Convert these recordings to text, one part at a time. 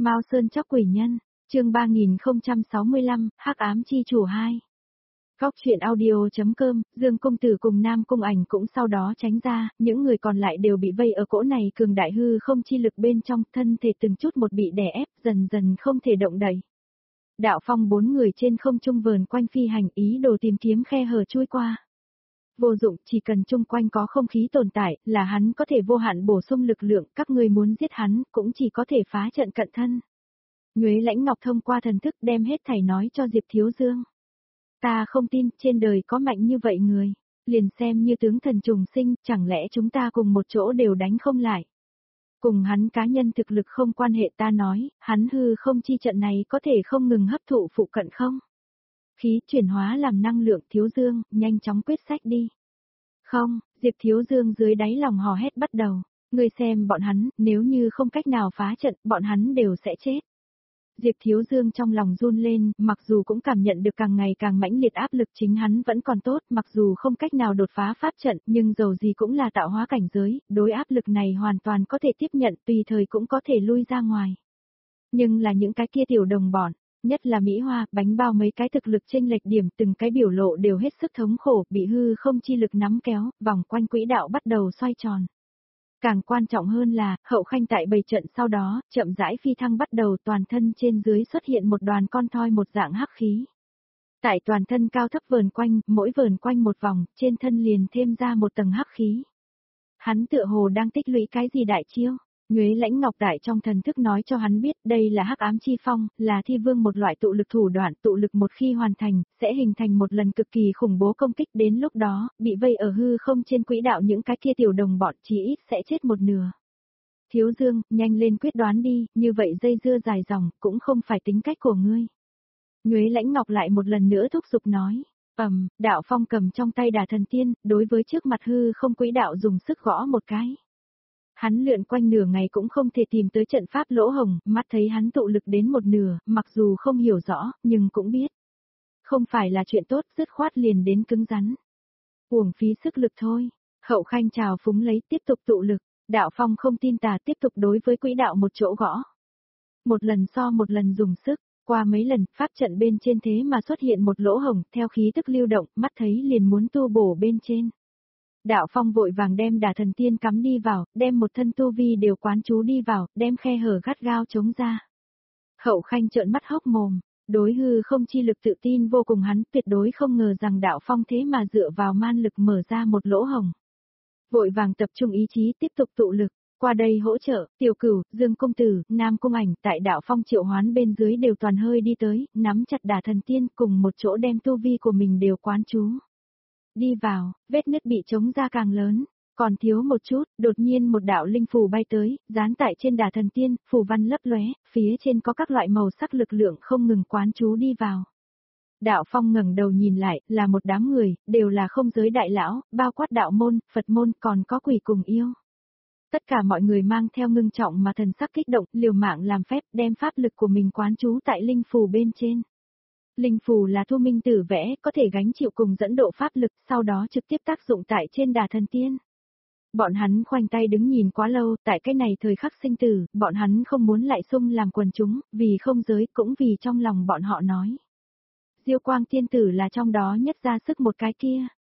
Mao Sơn Chóc Quỷ Nhân, chương 3065, Hắc Ám Chi Chủ 2. Góc truyện audio.com, Dương Công Tử cùng Nam Cung Ảnh cũng sau đó tránh ra, những người còn lại đều bị vây ở cỗ này cường đại hư không chi lực bên trong, thân thể từng chút một bị đè ép, dần dần không thể động đậy. Đạo Phong 4 người trên không trung vờn quanh phi hành ý đồ tìm kiếm khe hở chui qua. Vô dụng, chỉ cần chung quanh có không khí tồn tại, là hắn có thể vô hạn bổ sung lực lượng, các người muốn giết hắn, cũng chỉ có thể phá trận cận thân. Nhuế Lãnh Ngọc thông qua thần thức đem hết thảy nói cho Diệp Thiếu Dương. Ta không tin, trên đời có mạnh như vậy người, liền xem như tướng thần trùng sinh, chẳng lẽ chúng ta cùng một chỗ đều đánh không lại. Cùng hắn cá nhân thực lực không quan hệ, ta nói, hắn hư không chi trận này có thể không ngừng hấp thụ phụ cận không? Khí chuyển hóa làm năng lượng. Thiếu Dương, nhanh chóng quyết sách đi. Không, Diệp Thiếu Dương dưới đáy lòng hò hét bắt đầu. Ngươi xem bọn hắn, nếu như không cách nào phá trận, bọn hắn đều sẽ chết. Diệp Thiếu Dương trong lòng run lên, mặc dù cũng cảm nhận được càng ngày càng mãnh liệt áp lực, chính hắn vẫn còn tốt, mặc dù không cách nào đột phá pháp trận, nhưng dầu gì cũng là tạo hóa cảnh giới, đối áp lực này hoàn toàn có thể tiếp nhận, tùy thời cũng có thể lui ra ngoài. Nhưng là những cái kia tiểu đồng bọn, nhất là Mỹ Hoa, Bánh Bao mấy cái thực lực chênh lệch điểm, từng cái biểu lộ đều hết sức thống khổ, bị hư không chi lực nắm kéo, vòng quanh quỹ đạo bắt đầu xoay tròn. Càng quan trọng hơn là, Hậu Khanh tại bầy trận sau đó, chậm rãi phi thăng bắt đầu, toàn thân trên dưới xuất hiện một đoàn con thoi một dạng hắc khí. Tại toàn thân cao thấp vờn quanh, mỗi vờn quanh một vòng, trên thân liền thêm ra một tầng hắc khí. Hắn tựa hồ đang tích lũy cái gì đại chiêu? Nhuế Lãnh Ngọc tại trong thần thức nói cho hắn biết, đây là Hắc Ám Chi Phong, là thi vương một loại tụ lực thủ đoạn, tụ lực một khi hoàn thành, sẽ hình thành một lần cực kỳ khủng bố công kích, đến lúc đó, bị vây ở hư không trên quỹ đạo những cái kia tiểu đồng bọn chí ít sẽ chết một nửa. Thiếu Dương, nhanh lên quyết đoán đi, như vậy dây dưa dài dòng, cũng không phải tính cách của ngươi. Nhuế Lãnh Ngọc lại một lần nữa thúc giục nói. Đạo Phong cầm trong tay Đả Thần Tiên, đối với trước mặt hư không quỹ đạo dùng sức gõ một cái. Hắn lượn quanh nửa ngày cũng không thể tìm tới trận pháp lỗ hồng, mắt thấy hắn tụ lực đến một nửa, mặc dù không hiểu rõ, nhưng cũng biết. Không phải là chuyện tốt, dứt khoát liền đến cứng rắn. Uổng phí sức lực thôi. Hậu Khanh trào phúng lấy, tiếp tục tụ lực. Đạo Phong không tin tà, tiếp tục đối với quỹ đạo một chỗ gõ. Một lần so một lần dùng sức, qua mấy lần, pháp trận bên trên thế mà xuất hiện một lỗ hồng, theo khí tức lưu động, mắt thấy liền muốn tu bổ bên trên. Đạo Phong vội vàng đem Đả Thần Tiên cắm đi vào, đem một thân tu vi đều quán chú đi vào, đem khe hở gắt gao chống ra. Hậu Khanh trợn mắt hốc mồm, đối hư không chi lực tự tin vô cùng, hắn tuyệt đối không ngờ rằng Đạo Phong thế mà dựa vào man lực mở ra một lỗ hồng. Vội vàng tập trung ý chí tiếp tục tụ lực, qua đây hỗ trợ. Tiểu Cửu, Dương Công Tử, Nam Cung Ảnh tại Đạo Phong triệu hoán bên dưới đều toàn hơi đi tới, nắm chặt Đả Thần Tiên cùng một chỗ đem tu vi của mình đều quán chú. Đi vào, vết nứt bị chống ra càng lớn, còn thiếu một chút, đột nhiên một đạo linh phù bay tới, dán tại trên Đả Thần Tiên, phù văn lấp lóe, phía trên có các loại màu sắc lực lượng không ngừng quán chú đi vào. Đạo Phong ngẩng đầu nhìn lại, là một đám người, đều là không giới đại lão, bao quát đạo môn, Phật môn, còn có quỷ cùng yêu. Tất cả mọi người mang theo ngưng trọng mà thần sắc kích động, liều mạng làm phép, đem pháp lực của mình quán chú tại linh phù bên trên. Linh phù là Thu Minh Tử vẽ, có thể gánh chịu cùng dẫn độ pháp lực, sau đó trực tiếp tác dụng tại trên Đả Thần Tiên. Bọn hắn khoanh tay đứng nhìn quá lâu, tại cái này thời khắc sinh tử, bọn hắn không muốn lại xung làm quần chúng, vì không giới, cũng vì trong lòng bọn họ nói. Diêu Quang Tiên Tử là trong đó nhất ra sức một cái kia.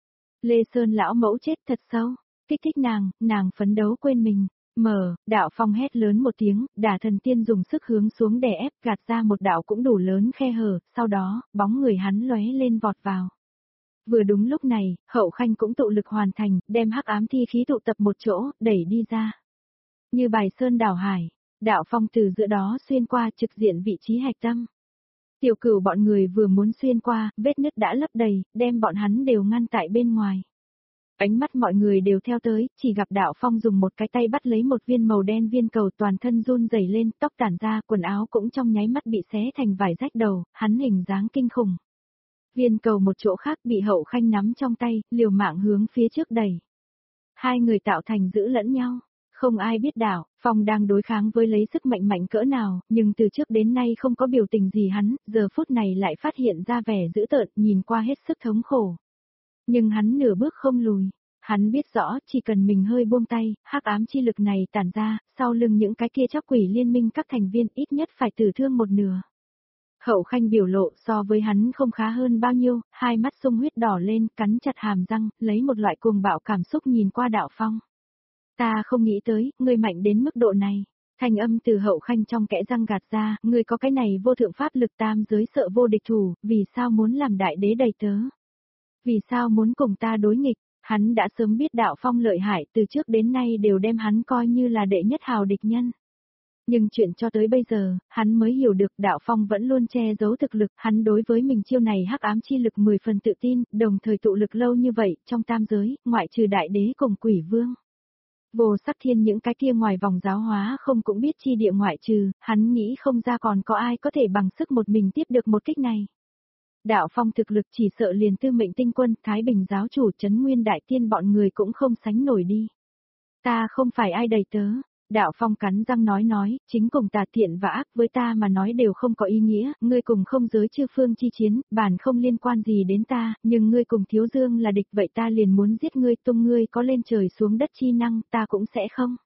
Lê Sơn lão mẫu chết thật sâu, kích thích nàng phấn đấu quên mình. Đạo Phong hét lớn một tiếng, Đả Thần Tiên dùng sức hướng xuống đè ép, gạt ra một đạo cũng đủ lớn khe hở, sau đó, bóng người hắn lóe lên vọt vào. Vừa đúng lúc này, Hậu Khanh cũng tụ lực hoàn thành, đem hắc ám thi khí tụ tập một chỗ, đẩy đi ra. Như bài sơn đảo hải, Đạo Phong từ giữa đó xuyên qua, trực diện vị trí hạch tâm. Tiểu Cửu bọn người vừa muốn xuyên qua, vết nứt đã lấp đầy, đem bọn hắn đều ngăn tại bên ngoài. Ánh mắt mọi người đều theo tới, chỉ gặp Đạo Phong dùng một cái tay bắt lấy một viên màu đen viên cầu, toàn thân run rẩy lên, tóc tản ra, quần áo cũng trong nháy mắt bị xé thành vải rách đầu, hắn hình dáng kinh khủng. Viên cầu một chỗ khác bị Hậu Khanh nắm trong tay, liều mạng hướng phía trước đẩy. Hai người tạo thành giữ lẫn nhau, không ai biết Đạo Phong đang đối kháng với lấy sức mạnh mạnh cỡ nào, nhưng từ trước đến nay không có biểu tình gì hắn, giờ phút này lại phát hiện ra vẻ dữ tợn, nhìn qua hết sức thống khổ. Nhưng hắn nửa bước không lùi, Hắn biết rõ, chỉ cần mình hơi buông tay, hắc ám chi lực này tản ra, sau lưng những cái kia chóc quỷ liên minh các thành viên ít nhất phải tử thương một nửa. Hậu Khanh biểu lộ so với hắn không khá hơn bao nhiêu, hai mắt sung huyết đỏ lên, cắn chặt hàm răng, lấy một loại cuồng bạo cảm xúc nhìn qua Đạo Phong. Ta không nghĩ tới, ngươi mạnh đến mức độ này. Thanh âm từ Hậu Khanh trong kẽ răng gạt ra, ngươi có cái này vô thượng pháp lực tam giới sợ vô địch thủ, vì sao muốn làm đại đế đầy tớ? Vì sao muốn cùng ta đối nghịch? Hắn đã sớm biết Đạo Phong lợi hại, từ trước đến nay đều đem hắn coi như là đệ nhất hào địch nhân. Nhưng chuyện cho tới bây giờ, hắn mới hiểu được Đạo Phong vẫn luôn che giấu thực lực, hắn đối với mình chiêu này hắc ám chi lực 10 phần tự tin, đồng thời tụ lực lâu như vậy, trong tam giới, ngoại trừ đại đế cùng quỷ vương. Vô Sắc Thiên những cái kia ngoài vòng giáo hóa không cũng biết chi địa ngoại trừ, hắn nghĩ không ra còn có ai có thể bằng sức một mình tiếp được một kích này. Đạo Phong thực lực chỉ sợ liền Tư Mệnh Tinh Quân, Thái Bình giáo chủ Trấn Nguyên Đại Tiên bọn người cũng không sánh nổi đi. Ta không phải ai đầy tớ. Đạo Phong cắn răng nói, chính cùng tà thiện và ác với ta mà nói đều không có ý nghĩa, ngươi cùng không giới chư phương chi chiến, bản không liên quan gì đến ta, nhưng ngươi cùng Thiếu Dương là địch vậy ta liền muốn giết ngươi, tung ngươi có lên trời xuống đất chi năng, ta cũng sẽ không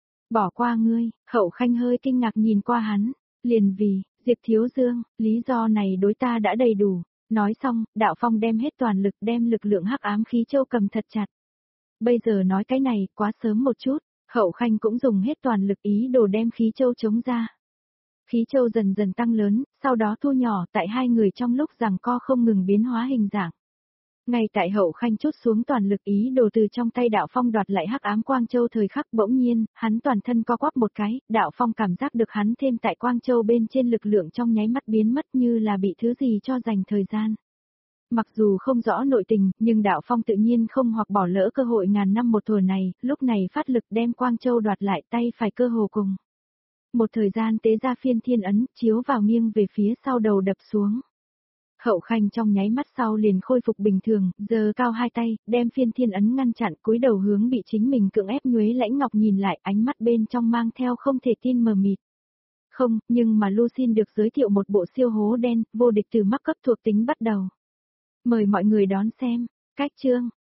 bỏ qua ngươi. Hậu Khanh hơi kinh ngạc nhìn qua hắn, liền vì, Diệp Thiếu Dương, lý do này đối ta đã đầy đủ. Nói xong, Đạo Phong đem hết toàn lực đem lực lượng hắc ám khí châu cầm thật chặt. Bây giờ nói cái này, quá sớm một chút. Hậu Khanh cũng dùng hết toàn lực ý đồ đem khí châu chống ra. Khí châu dần dần tăng lớn, sau đó thu nhỏ tại hai người trong lúc giằng co không ngừng biến hóa hình dạng. Ngay tại Hậu Khanh chút xuống toàn lực ý đồ từ trong tay Đạo Phong đoạt lại hắc ám quang châu thời khắc bỗng nhiên, hắn toàn thân co quắp một cái, Đạo Phong cảm giác được hắn thêm tại quang châu bên trên lực lượng trong nháy mắt biến mất như là bị thứ gì cho dành thời gian. Mặc dù không rõ nội tình, nhưng Đạo Phong tự nhiên không hoặc bỏ lỡ cơ hội ngàn năm một thuở này, lúc này phát lực đem Quang Châu đoạt lại tay phải cơ hồ cùng. Một thời gian tế ra phiên thiên ấn, chiếu vào nghiêng về phía sau đầu đập xuống. Hậu Khanh trong nháy mắt sau liền khôi phục bình thường, giơ cao hai tay, đem phiên thiên ấn ngăn chặn, cúi đầu hướng bị chính mình cưỡng ép nhuế Lãnh Ngọc nhìn lại, ánh mắt bên trong mang theo không thể tin mờ mịt. Không, nhưng mà Lucin được giới thiệu một bộ siêu hố đen, vô địch từ mắc cấp thuộc tính bắt đầu. Mời mọi người đón xem. Cách chương